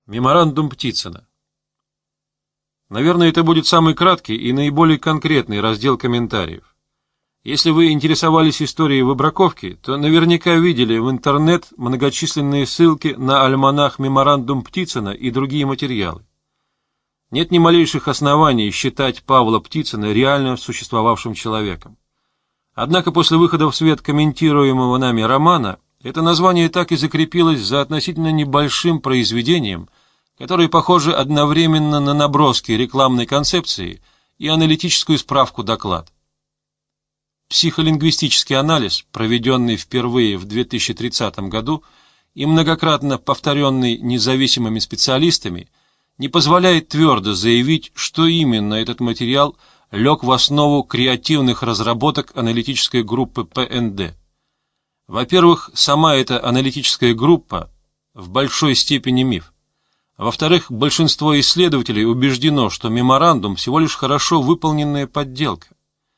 Меморандум Птицына. Наверное, это будет самый краткий и наиболее конкретный раздел комментариев. Если вы интересовались историей выбраковки, то наверняка видели в интернет многочисленные ссылки на альманах «Меморандум Птицына» и другие материалы. Нет ни малейших оснований считать Павла Птицына реально существовавшим человеком. Однако после выхода в свет комментируемого нами романа, это название так и закрепилось за относительно небольшим произведением, которое похоже одновременно на наброски рекламной концепции и аналитическую справку-доклад. Психолингвистический анализ, проведенный впервые в 2030 году и многократно повторенный независимыми специалистами, не позволяет твердо заявить, что именно этот материал лег в основу креативных разработок аналитической группы ПНД. Во-первых, сама эта аналитическая группа в большой степени миф. Во-вторых, большинство исследователей убеждено, что меморандум всего лишь хорошо выполненная подделка.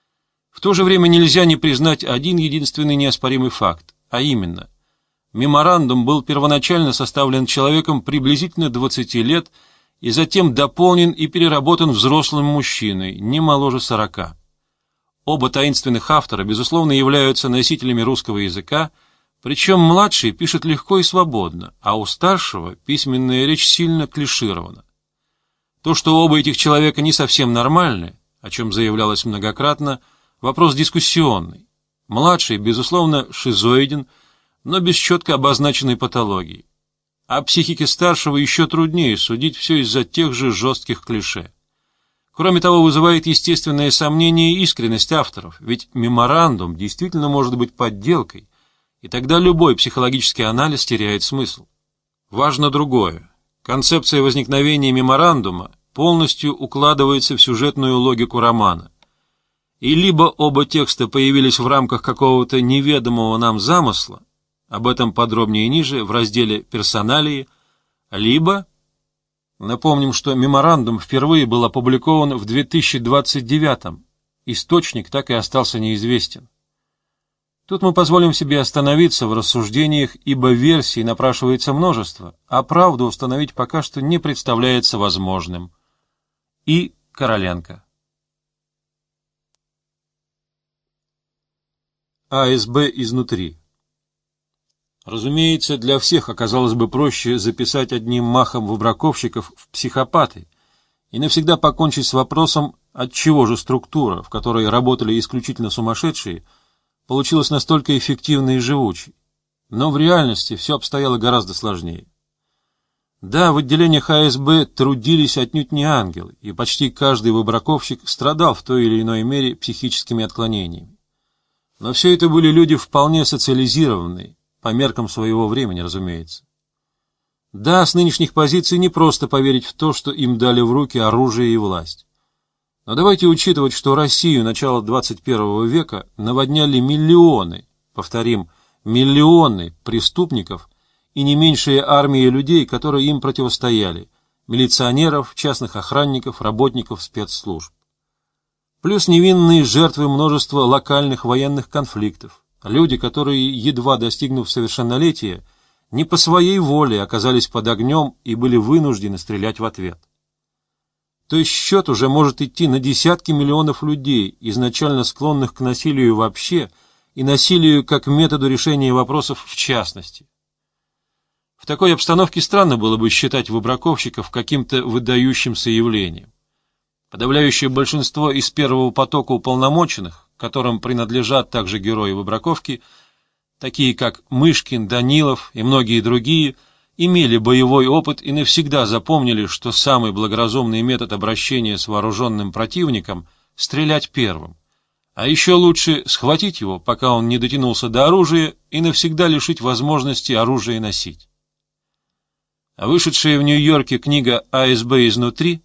В то же время нельзя не признать один единственный неоспоримый факт, а именно, меморандум был первоначально составлен человеком приблизительно 20 лет и затем дополнен и переработан взрослым мужчиной, не моложе 40. Оба таинственных автора, безусловно, являются носителями русского языка, причем младший пишет легко и свободно, а у старшего письменная речь сильно клиширована. То, что оба этих человека не совсем нормальны, о чем заявлялось многократно, вопрос дискуссионный. Младший, безусловно, шизоиден, но без четко обозначенной патологии. О психике старшего еще труднее судить, все из-за тех же жестких клише. Кроме того, вызывает естественное сомнение и искренность авторов, ведь меморандум действительно может быть подделкой, и тогда любой психологический анализ теряет смысл. Важно другое. Концепция возникновения меморандума полностью укладывается в сюжетную логику романа. И либо оба текста появились в рамках какого-то неведомого нам замысла, об этом подробнее ниже в разделе «Персоналии», либо... Напомним, что меморандум впервые был опубликован в 2029-м, источник так и остался неизвестен. Тут мы позволим себе остановиться в рассуждениях, ибо версий напрашивается множество, а правду установить пока что не представляется возможным. И Короленко. АСБ изнутри. Разумеется, для всех оказалось бы проще записать одним махом выбраковщиков в психопаты и навсегда покончить с вопросом, отчего же структура, в которой работали исключительно сумасшедшие, получилась настолько эффективной и живучей. Но в реальности все обстояло гораздо сложнее. Да, в отделениях АСБ трудились отнюдь не ангелы, и почти каждый выбраковщик страдал в той или иной мере психическими отклонениями. Но все это были люди вполне социализированные, по меркам своего времени, разумеется. Да, с нынешних позиций не просто поверить в то, что им дали в руки оружие и власть. Но давайте учитывать, что Россию начала 21 века наводняли миллионы, повторим, миллионы преступников и не меньшие армии людей, которые им противостояли, милиционеров, частных охранников, работников спецслужб. Плюс невинные жертвы множества локальных военных конфликтов. Люди, которые, едва достигнув совершеннолетия, не по своей воле оказались под огнем и были вынуждены стрелять в ответ. То есть счет уже может идти на десятки миллионов людей, изначально склонных к насилию вообще и насилию как методу решения вопросов в частности. В такой обстановке странно было бы считать выбраковщиков каким-то выдающимся явлением. Подавляющее большинство из первого потока уполномоченных, которым принадлежат также герои выбраковки, такие как Мышкин, Данилов и многие другие, имели боевой опыт и навсегда запомнили, что самый благоразумный метод обращения с вооруженным противником — стрелять первым, а еще лучше схватить его, пока он не дотянулся до оружия, и навсегда лишить возможности оружие носить. А вышедшая в Нью-Йорке книга «АСБ изнутри»,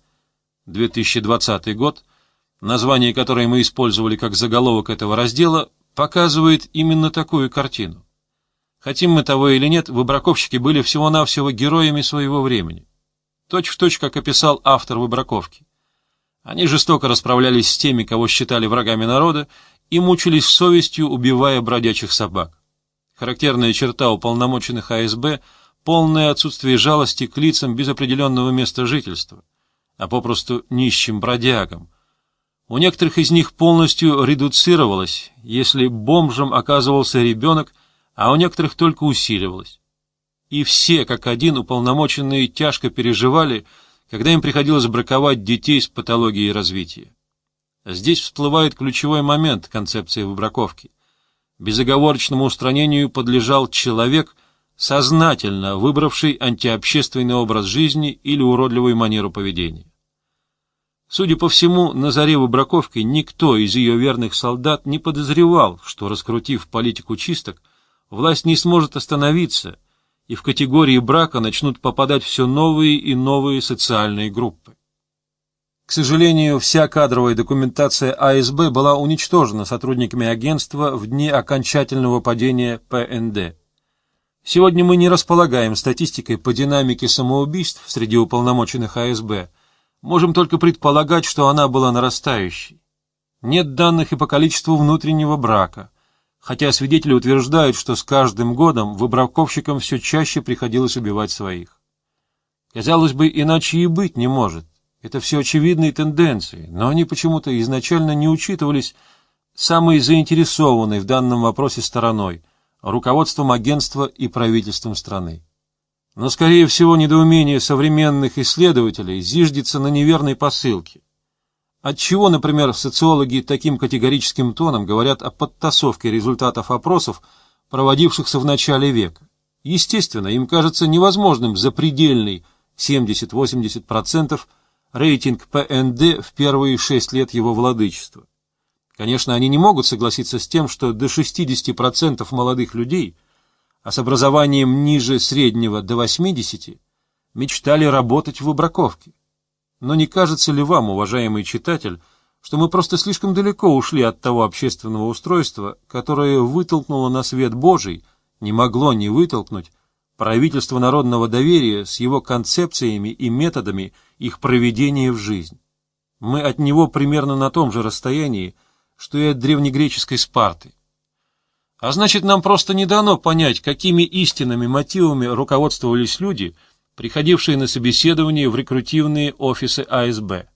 2020 год, название которой мы использовали как заголовок этого раздела, показывает именно такую картину. Хотим мы того или нет, выбраковщики были всего-навсего героями своего времени. Точь-в-точь, как описал автор выбраковки. Они жестоко расправлялись с теми, кого считали врагами народа, и мучились совестью, убивая бродячих собак. Характерная черта уполномоченных АСБ — полное отсутствие жалости к лицам без определенного места жительства, а попросту нищим бродягам. У некоторых из них полностью редуцировалось, если бомжем оказывался ребенок, а у некоторых только усиливалось. И все, как один, уполномоченные тяжко переживали, когда им приходилось браковать детей с патологией развития. Здесь всплывает ключевой момент концепции выбраковки. Безоговорочному устранению подлежал человек, сознательно выбравший антиобщественный образ жизни или уродливую манеру поведения. Судя по всему, на заре выбраковки никто из ее верных солдат не подозревал, что, раскрутив политику чисток, власть не сможет остановиться, и в категории брака начнут попадать все новые и новые социальные группы. К сожалению, вся кадровая документация АСБ была уничтожена сотрудниками агентства в дни окончательного падения ПНД. Сегодня мы не располагаем статистикой по динамике самоубийств среди уполномоченных АСБ, можем только предполагать, что она была нарастающей. Нет данных и по количеству внутреннего брака, хотя свидетели утверждают, что с каждым годом выбраковщикам все чаще приходилось убивать своих. Казалось бы, иначе и быть не может. Это все очевидные тенденции, но они почему-то изначально не учитывались самой заинтересованной в данном вопросе стороной – руководством агентства и правительством страны. Но, скорее всего, недоумение современных исследователей зиждется на неверной посылке. Отчего, например, социологи таким категорическим тоном говорят о подтасовке результатов опросов, проводившихся в начале века? Естественно, им кажется невозможным запредельный 70-80% рейтинг ПНД в первые 6 лет его владычества. Конечно, они не могут согласиться с тем, что до 60% молодых людей, а с образованием ниже среднего до 80%, мечтали работать в выбраковке. Но не кажется ли вам, уважаемый читатель, что мы просто слишком далеко ушли от того общественного устройства, которое вытолкнуло на свет Божий, не могло не вытолкнуть, правительство народного доверия с его концепциями и методами их проведения в жизнь? Мы от него примерно на том же расстоянии, что и от древнегреческой Спарты. А значит, нам просто не дано понять, какими истинными мотивами руководствовались люди, приходившие на собеседование в рекрутивные офисы АСБ.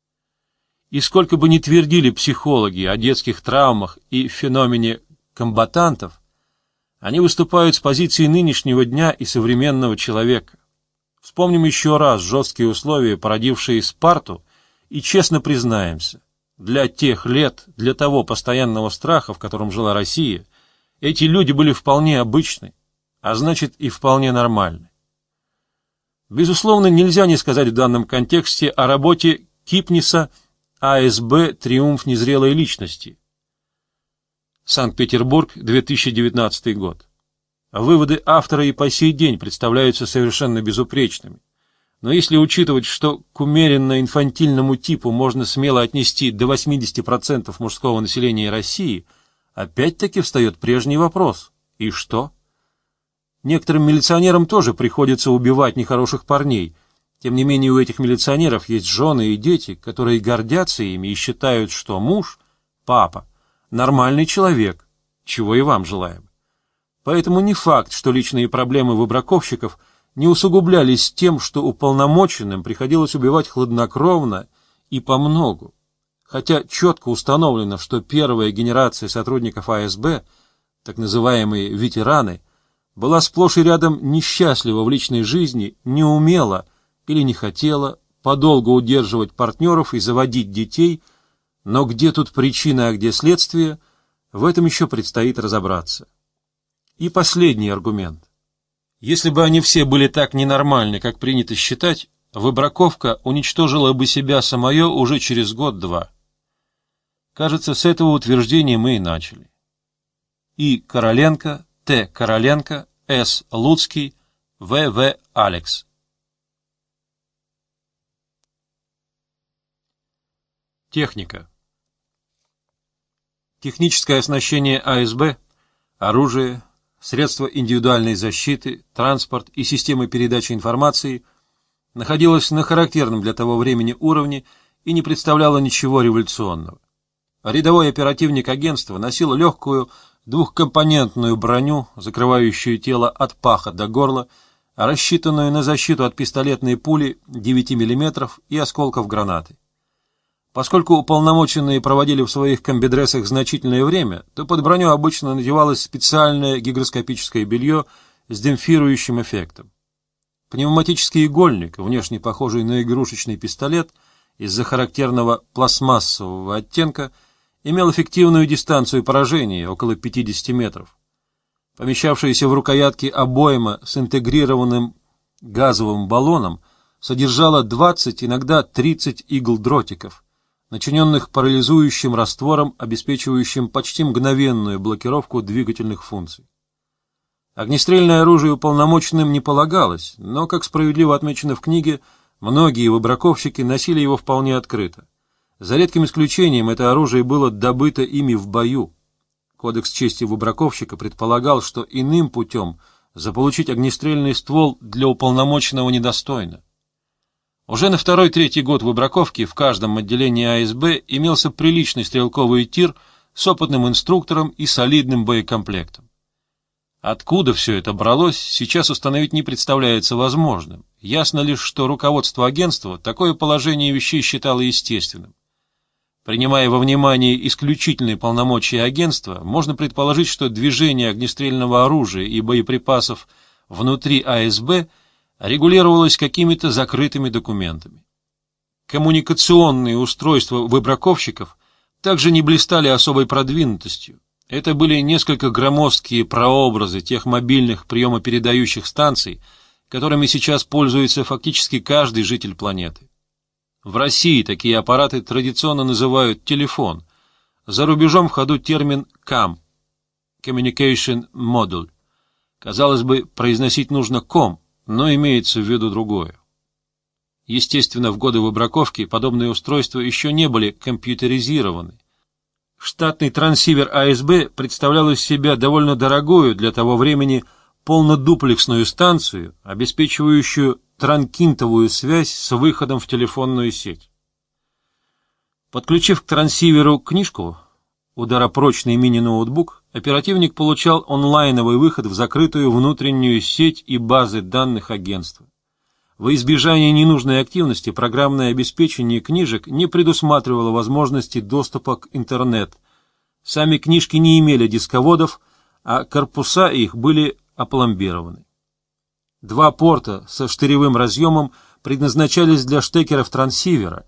И сколько бы ни твердили психологи о детских травмах и феномене комбатантов, они выступают с позиции нынешнего дня и современного человека. Вспомним еще раз жесткие условия, породившие Спарту, и честно признаемся, для тех лет, для того постоянного страха, в котором жила Россия, эти люди были вполне обычны, а значит и вполне нормальны. Безусловно, нельзя не сказать в данном контексте о работе Кипниса «АСБ. Триумф незрелой личности». Санкт-Петербург, 2019 год. Выводы автора и по сей день представляются совершенно безупречными. Но если учитывать, что к умеренно-инфантильному типу можно смело отнести до 80% мужского населения России, опять-таки встает прежний вопрос. И что? Некоторым милиционерам тоже приходится убивать нехороших парней. Тем не менее, у этих милиционеров есть жены и дети, которые гордятся ими и считают, что муж, папа, нормальный человек, чего и вам желаем. Поэтому не факт, что личные проблемы выбраковщиков не усугублялись тем, что уполномоченным приходилось убивать хладнокровно и помногу. Хотя четко установлено, что первая генерация сотрудников АСБ, так называемые ветераны, была сплошь и рядом несчастлива в личной жизни, не умела или не хотела подолгу удерживать партнеров и заводить детей, но где тут причина, а где следствие, в этом еще предстоит разобраться. И последний аргумент. Если бы они все были так ненормальны, как принято считать, выбраковка уничтожила бы себя самое уже через год-два. Кажется, с этого утверждения мы и начали. И. Короленко, Т. Короленко, С. Луцкий, В. В. Алекс. Техника. Техническое оснащение АСБ, оружие, средства индивидуальной защиты, транспорт и системы передачи информации находилось на характерном для того времени уровне и не представляло ничего революционного. Рядовой оперативник агентства носил легкую двухкомпонентную броню, закрывающую тело от паха до горла, рассчитанную на защиту от пистолетной пули 9 мм и осколков гранаты. Поскольку уполномоченные проводили в своих комбидрессах значительное время, то под броню обычно надевалось специальное гигроскопическое белье с демпфирующим эффектом. Пневматический игольник, внешне похожий на игрушечный пистолет, из-за характерного пластмассового оттенка, имел эффективную дистанцию поражения, около 50 метров. Помещавшаяся в рукоятке обойма с интегрированным газовым баллоном содержала 20, иногда 30 игл-дротиков, начиненных парализующим раствором, обеспечивающим почти мгновенную блокировку двигательных функций. Огнестрельное оружие уполномоченным не полагалось, но, как справедливо отмечено в книге, многие выбраковщики носили его вполне открыто. За редким исключением это оружие было добыто ими в бою. Кодекс чести выбраковщика предполагал, что иным путем заполучить огнестрельный ствол для уполномоченного недостойно. Уже на второй-третий год выбраковки в каждом отделении АСБ имелся приличный стрелковый тир с опытным инструктором и солидным боекомплектом. Откуда все это бралось, сейчас установить не представляется возможным. Ясно лишь, что руководство агентства такое положение вещей считало естественным. Принимая во внимание исключительные полномочия агентства, можно предположить, что движение огнестрельного оружия и боеприпасов внутри АСБ регулировалось какими-то закрытыми документами. Коммуникационные устройства выбраковщиков также не блистали особой продвинутостью. Это были несколько громоздкие прообразы тех мобильных приемопередающих станций, которыми сейчас пользуется фактически каждый житель планеты. В России такие аппараты традиционно называют телефон. За рубежом в ходу термин CAM – Communication Module. Казалось бы, произносить нужно COM, но имеется в виду другое. Естественно, в годы выбраковки подобные устройства еще не были компьютеризированы. Штатный трансивер АСБ представлял из себя довольно дорогую для того времени полнодуплексную станцию, обеспечивающую транкинтовую связь с выходом в телефонную сеть. Подключив к трансиверу книжку, ударопрочный мини-ноутбук, оперативник получал онлайновый выход в закрытую внутреннюю сеть и базы данных агентства. Во избежание ненужной активности программное обеспечение книжек не предусматривало возможности доступа к интернет. Сами книжки не имели дисководов, а корпуса их были опломбированы. Два порта со штыревым разъемом предназначались для штекеров трансивера,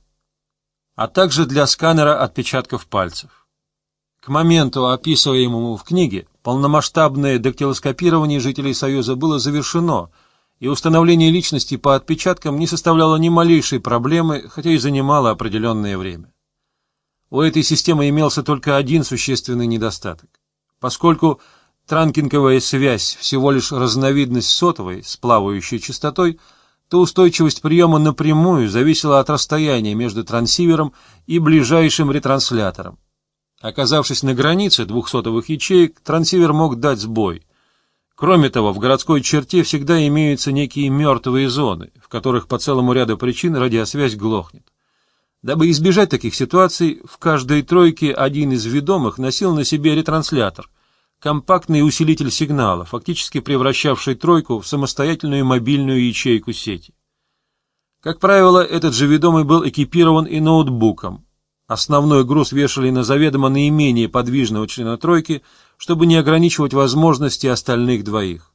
а также для сканера отпечатков пальцев. К моменту, описываемому в книге, полномасштабное дактилоскопирование жителей Союза было завершено, и установление личности по отпечаткам не составляло ни малейшей проблемы, хотя и занимало определенное время. У этой системы имелся только один существенный недостаток. Поскольку транкинговая связь всего лишь разновидность сотовой с плавающей частотой, то устойчивость приема напрямую зависела от расстояния между трансивером и ближайшим ретранслятором. Оказавшись на границе двух сотовых ячеек, трансивер мог дать сбой. Кроме того, в городской черте всегда имеются некие мертвые зоны, в которых по целому ряду причин радиосвязь глохнет. Дабы избежать таких ситуаций, в каждой тройке один из ведомых носил на себе ретранслятор, компактный усилитель сигнала, фактически превращавший тройку в самостоятельную мобильную ячейку сети. Как правило, этот же ведомый был экипирован и ноутбуком. Основной груз вешали на заведомо наименее подвижного члена тройки, чтобы не ограничивать возможности остальных двоих.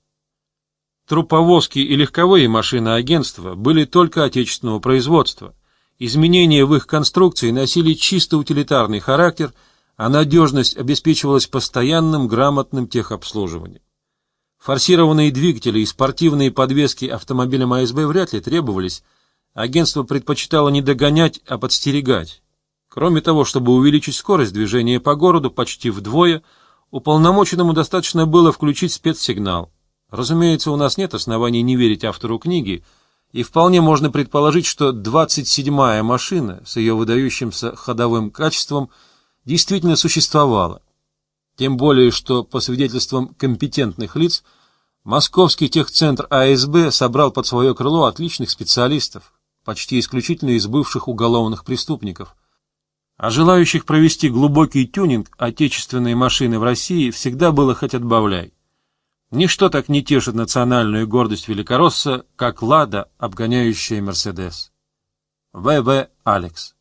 Труповозки и легковые машины агентства были только отечественного производства. Изменения в их конструкции носили чисто утилитарный характер, а надежность обеспечивалась постоянным грамотным техобслуживанием. Форсированные двигатели и спортивные подвески автомобилям АСБ вряд ли требовались, агентство предпочитало не догонять, а подстерегать. Кроме того, чтобы увеличить скорость движения по городу почти вдвое, уполномоченному достаточно было включить спецсигнал. Разумеется, у нас нет оснований не верить автору книги, и вполне можно предположить, что 27-я машина с ее выдающимся ходовым качеством действительно существовала. Тем более, что, по свидетельствам компетентных лиц, Московский техцентр АСБ собрал под свое крыло отличных специалистов, почти исключительно из бывших уголовных преступников. А желающих провести глубокий тюнинг отечественной машины в России всегда было хоть отбавляй. Ничто так не тешит национальную гордость великоросса, как «Лада», обгоняющая «Мерседес». В.В. Алекс.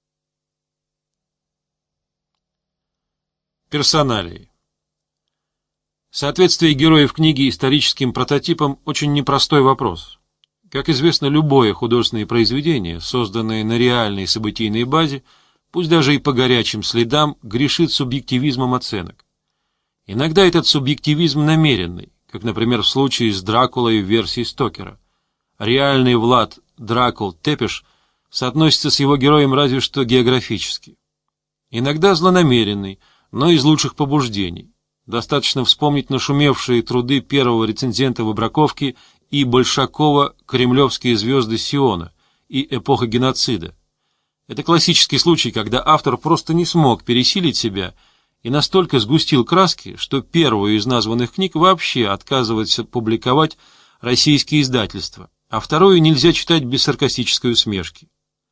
Персоналии. Соответствие героев книги историческим прототипам – очень непростой вопрос. Как известно, любое художественное произведение, созданное на реальной событийной базе, пусть даже и по горячим следам, грешит субъективизмом оценок. Иногда этот субъективизм намеренный, как, например, в случае с Дракулой в версии Стокера. Реальный Влад Дракул Тепеш соотносится с его героем разве что географически. Иногда злонамеренный, но из лучших побуждений. Достаточно вспомнить нашумевшие труды первого рецензента Выбраковки и Большакова «Кремлевские звезды Сиона» и «Эпоха геноцида». Это классический случай, когда автор просто не смог пересилить себя и настолько сгустил краски, что первую из названных книг вообще отказывается публиковать российские издательства, а вторую нельзя читать без саркастической усмешки.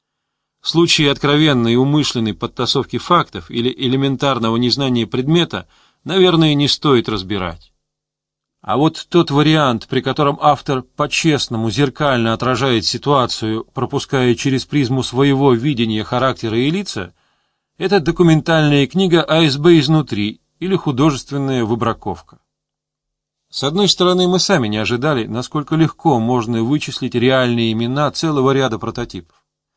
В случае откровенной и умышленной подтасовки фактов или элементарного незнания предмета, наверное, не стоит разбирать. А вот тот вариант, при котором автор по-честному зеркально отражает ситуацию, пропуская через призму своего видения характера и лица, это документальная книга АСБ изнутри или художественная выбраковка. С одной стороны, мы сами не ожидали, насколько легко можно вычислить реальные имена целого ряда прототипов.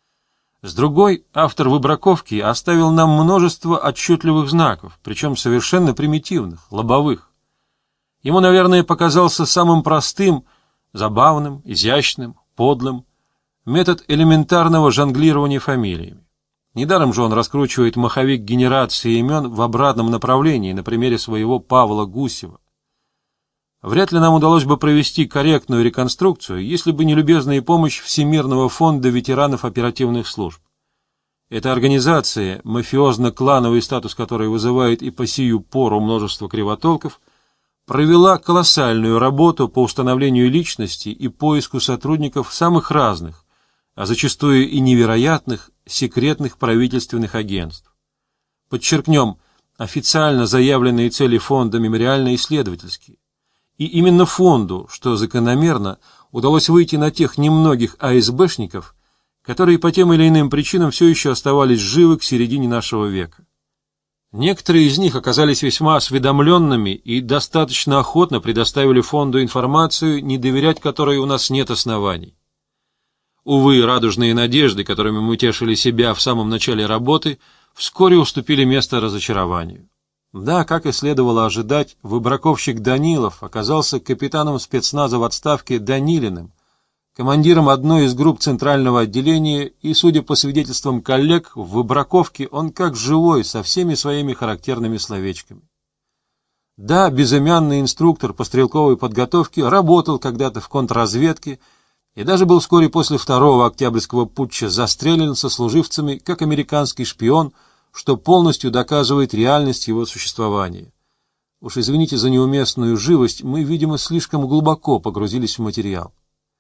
С другой, автор выбраковки оставил нам множество отчетливых знаков, причем совершенно примитивных, лобовых. Ему, наверное, показался самым простым, забавным, изящным, подлым метод элементарного жонглирования фамилиями. Недаром же он раскручивает маховик генерации имен в обратном направлении на примере своего Павла Гусева. Вряд ли нам удалось бы провести корректную реконструкцию, если бы не любезная помощь Всемирного фонда ветеранов оперативных служб. Эта организация, мафиозно-клановый статус которой вызывает и по сию пору множество кривотолков, провела колоссальную работу по установлению личности и поиску сотрудников самых разных, а зачастую и невероятных, секретных правительственных агентств. Подчеркнем, официально заявленные цели фонда мемориально-исследовательские. И именно фонду, что закономерно, удалось выйти на тех немногих АСБшников, которые по тем или иным причинам все еще оставались живы к середине нашего века. Некоторые из них оказались весьма осведомленными и достаточно охотно предоставили фонду информацию, не доверять которой у нас нет оснований. Увы, радужные надежды, которыми мы тешили себя в самом начале работы, вскоре уступили место разочарованию. Да, как и следовало ожидать, выбраковщик Данилов оказался капитаном спецназа в отставке Данилиным, командиром одной из групп центрального отделения, и, судя по свидетельствам коллег, в выбраковке он как живой, со всеми своими характерными словечками. Да, безымянный инструктор по стрелковой подготовке работал когда-то в контрразведке и даже был вскоре после второго Октябрьского путча застрелен сослуживцами как американский шпион, что полностью доказывает реальность его существования. Уж извините за неуместную живость, мы, видимо, слишком глубоко погрузились в материал.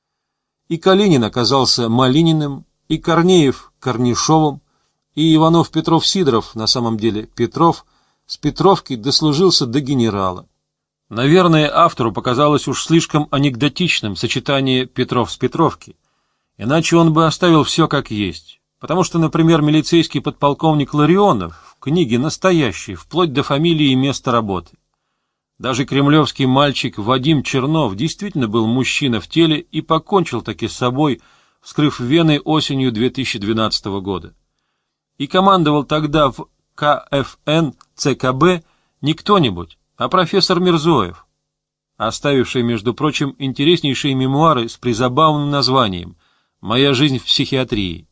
И Калинин оказался Малининым, и Корнеев — Корнишовым, и Иванов-Петров-Сидоров, на самом деле Петров, с Петровки дослужился до генерала. Наверное, автору показалось уж слишком анекдотичным сочетание Петров с Петровки, иначе он бы оставил все как есть. Потому что, например, милицейский подполковник Ларионов в книге настоящий, вплоть до фамилии и места работы. Даже кремлевский мальчик Вадим Чернов действительно был мужчина в теле и покончил таки с собой, вскрыв вены осенью 2012 года. И командовал тогда в КФН ЦКБ не кто-нибудь, а профессор Мирзоев, оставивший, между прочим, интереснейшие мемуары с призабавным названием «Моя жизнь в психиатрии».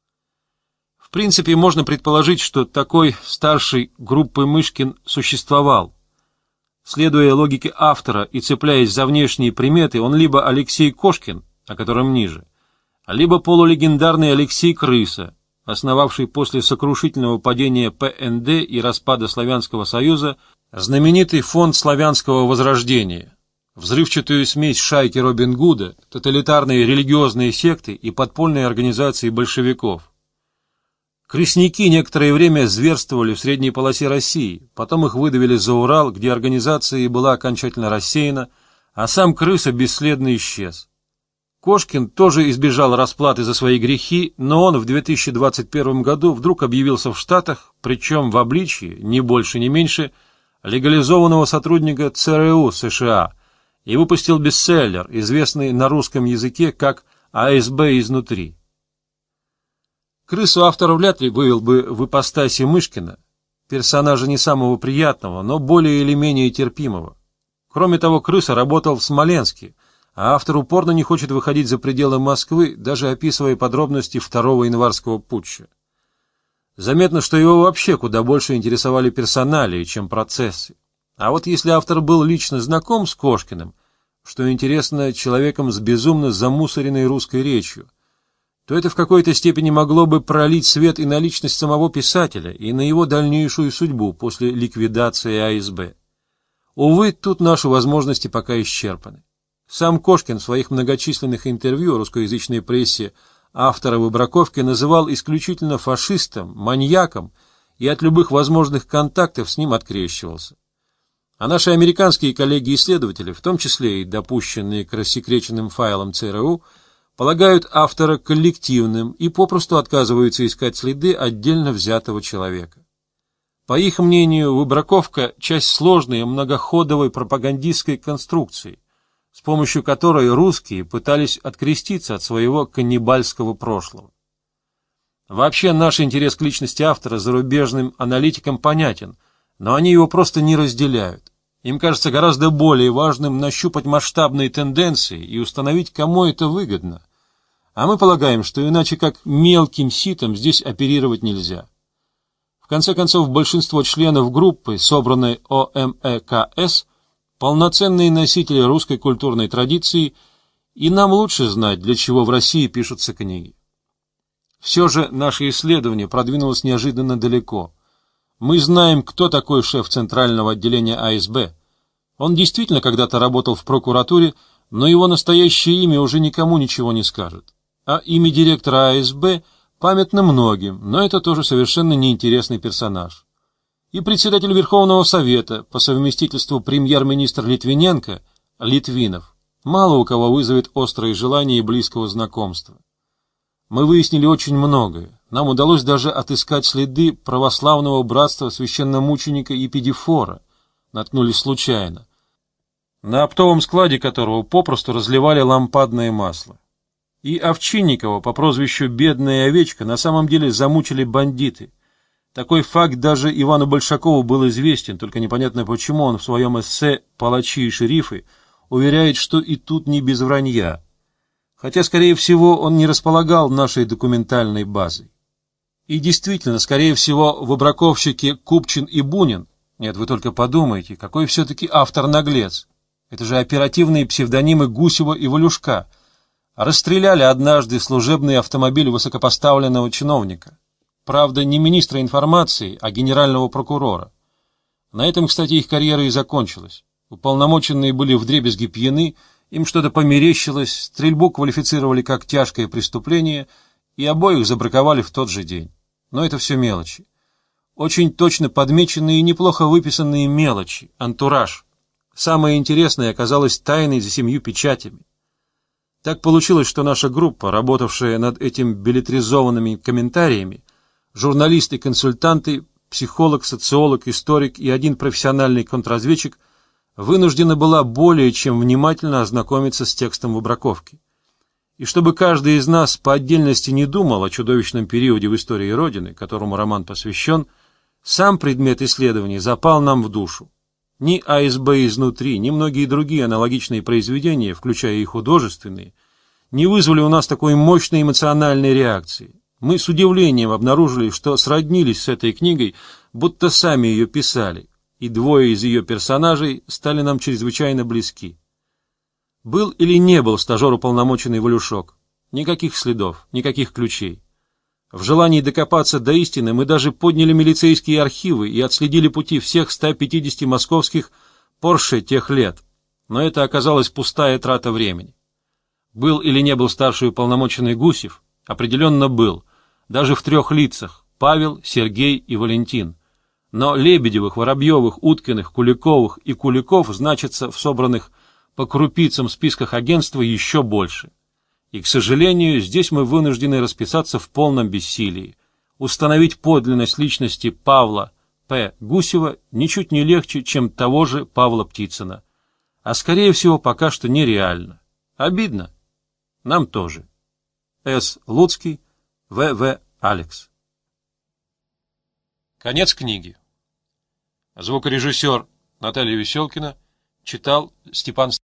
В принципе, можно предположить, что такой старший группы Мышкин существовал. Следуя логике автора и цепляясь за внешние приметы, он либо Алексей Кошкин, о котором ниже, либо полулегендарный Алексей Крыса, основавший после сокрушительного падения ПНД и распада Славянского Союза знаменитый фонд Славянского Возрождения, взрывчатую смесь шайки Робин Гуда, тоталитарные религиозные секты и подпольные организации большевиков. Крестники некоторое время зверствовали в средней полосе России, потом их выдавили за Урал, где организация была окончательно рассеяна, а сам крыса бесследно исчез. Кошкин тоже избежал расплаты за свои грехи, но он в 2021 году вдруг объявился в Штатах, причем в обличье, ни больше ни меньше, легализованного сотрудника ЦРУ США, и выпустил бестселлер, известный на русском языке как «АСБ изнутри». Крысу автор вряд ли вывел бы в ипостаси Мышкина, персонажа не самого приятного, но более или менее терпимого. Кроме того, крыса работал в Смоленске, а автор упорно не хочет выходить за пределы Москвы, даже описывая подробности 2 январского путча. Заметно, что его вообще куда больше интересовали персоналии, чем процессы. А вот если автор был лично знаком с Кошкиным, что интересно, человеком с безумно замусоренной русской речью, то это в какой-то степени могло бы пролить свет и на личность самого писателя, и на его дальнейшую судьбу после ликвидации АСБ. Увы, тут наши возможности пока исчерпаны. Сам Кошкин в своих многочисленных интервью русскоязычной прессе автора «Выбраковки» называл исключительно фашистом, маньяком и от любых возможных контактов с ним открещивался. А наши американские коллеги-исследователи, в том числе и допущенные к рассекреченным файлам ЦРУ, полагают автора коллективным и попросту отказываются искать следы отдельно взятого человека. По их мнению, «Выбраковка» — часть сложной многоходовой пропагандистской конструкции, с помощью которой русские пытались откреститься от своего каннибальского прошлого. Вообще, наш интерес к личности автора зарубежным аналитикам понятен, но они его просто не разделяют. Им кажется гораздо более важным нащупать масштабные тенденции и установить, кому это выгодно. А мы полагаем, что иначе как мелким ситом здесь оперировать нельзя. В конце концов, большинство членов группы, собранной ОМЭКС, полноценные носители русской культурной традиции, и нам лучше знать, для чего в России пишутся книги. Все же наше исследование продвинулось неожиданно далеко. Мы знаем, кто такой шеф Центрального отделения АСБ. Он действительно когда-то работал в прокуратуре, но его настоящее имя уже никому ничего не скажет. А имя директора АСБ памятно многим, но это тоже совершенно неинтересный персонаж. И председатель Верховного Совета, по совместительству премьер-министр Литвиненко, Литвинов, мало у кого вызовет острое желание и близкого знакомства. Мы выяснили очень многое. Нам удалось даже отыскать следы православного братства священномученика Епидифора, наткнулись случайно, на оптовом складе которого попросту разливали лампадное масло. И Овчинникова по прозвищу «Бедная овечка» на самом деле замучили бандиты. Такой факт даже Ивану Большакову был известен, только непонятно почему он в своем эссе «Палачи и шерифы» уверяет, что и тут не без вранья. Хотя, скорее всего, он не располагал нашей документальной базой. И действительно, скорее всего, выбраковщики Купчин и Бунин, нет, вы только подумайте, какой все-таки автор-наглец, это же оперативные псевдонимы Гусева и Валюшка, расстреляли однажды служебный автомобиль высокопоставленного чиновника. Правда, не министра информации, а генерального прокурора. На этом, кстати, их карьера и закончилась. Уполномоченные были вдребезги пьяны, им что-то померещилось, стрельбу квалифицировали как тяжкое преступление, и обоих забраковали в тот же день. Но это все мелочи. Очень точно подмеченные и неплохо выписанные мелочи, антураж. Самое интересное оказалось тайной за 7 печатями. Так получилось, что наша группа, работавшая над этим беллетризованными комментариями, журналисты, консультанты, психолог, социолог, историк и один профессиональный контрразведчик, вынуждена была более чем внимательно ознакомиться с текстом выбраковки. И чтобы каждый из нас по отдельности не думал о чудовищном периоде в истории Родины, которому роман посвящен, сам предмет исследования запал нам в душу. Ни АСБ изнутри, ни многие другие аналогичные произведения, включая и художественные, не вызвали у нас такой мощной эмоциональной реакции. Мы с удивлением обнаружили, что сроднились с этой книгой, будто сами ее писали, и двое из ее персонажей стали нам чрезвычайно близки. Был или не был стажер-уполномоченный Валюшок? Никаких следов, никаких ключей. В желании докопаться до истины мы даже подняли милицейские архивы и отследили пути всех 150 московских Порше тех лет, но это оказалась пустая трата времени. Был или не был старший уполномоченный Гусев? Определенно был, даже в 3 лицах – Павел, Сергей и Валентин. Но Лебедевых, Воробьевых, Уткиных, Куликовых и Куликов значится в собранных по крупицам в списках агентства еще больше. И, к сожалению, здесь мы вынуждены расписаться в полном бессилии. Установить подлинность личности Павла П. Гусева ничуть не легче, чем того же Павла Птицына. А скорее всего, пока что нереально. Обидно. Нам тоже. С. Луцкий, В. В. Алекс. Конец книги. Звукорежиссер Наталья Веселкина читал Степан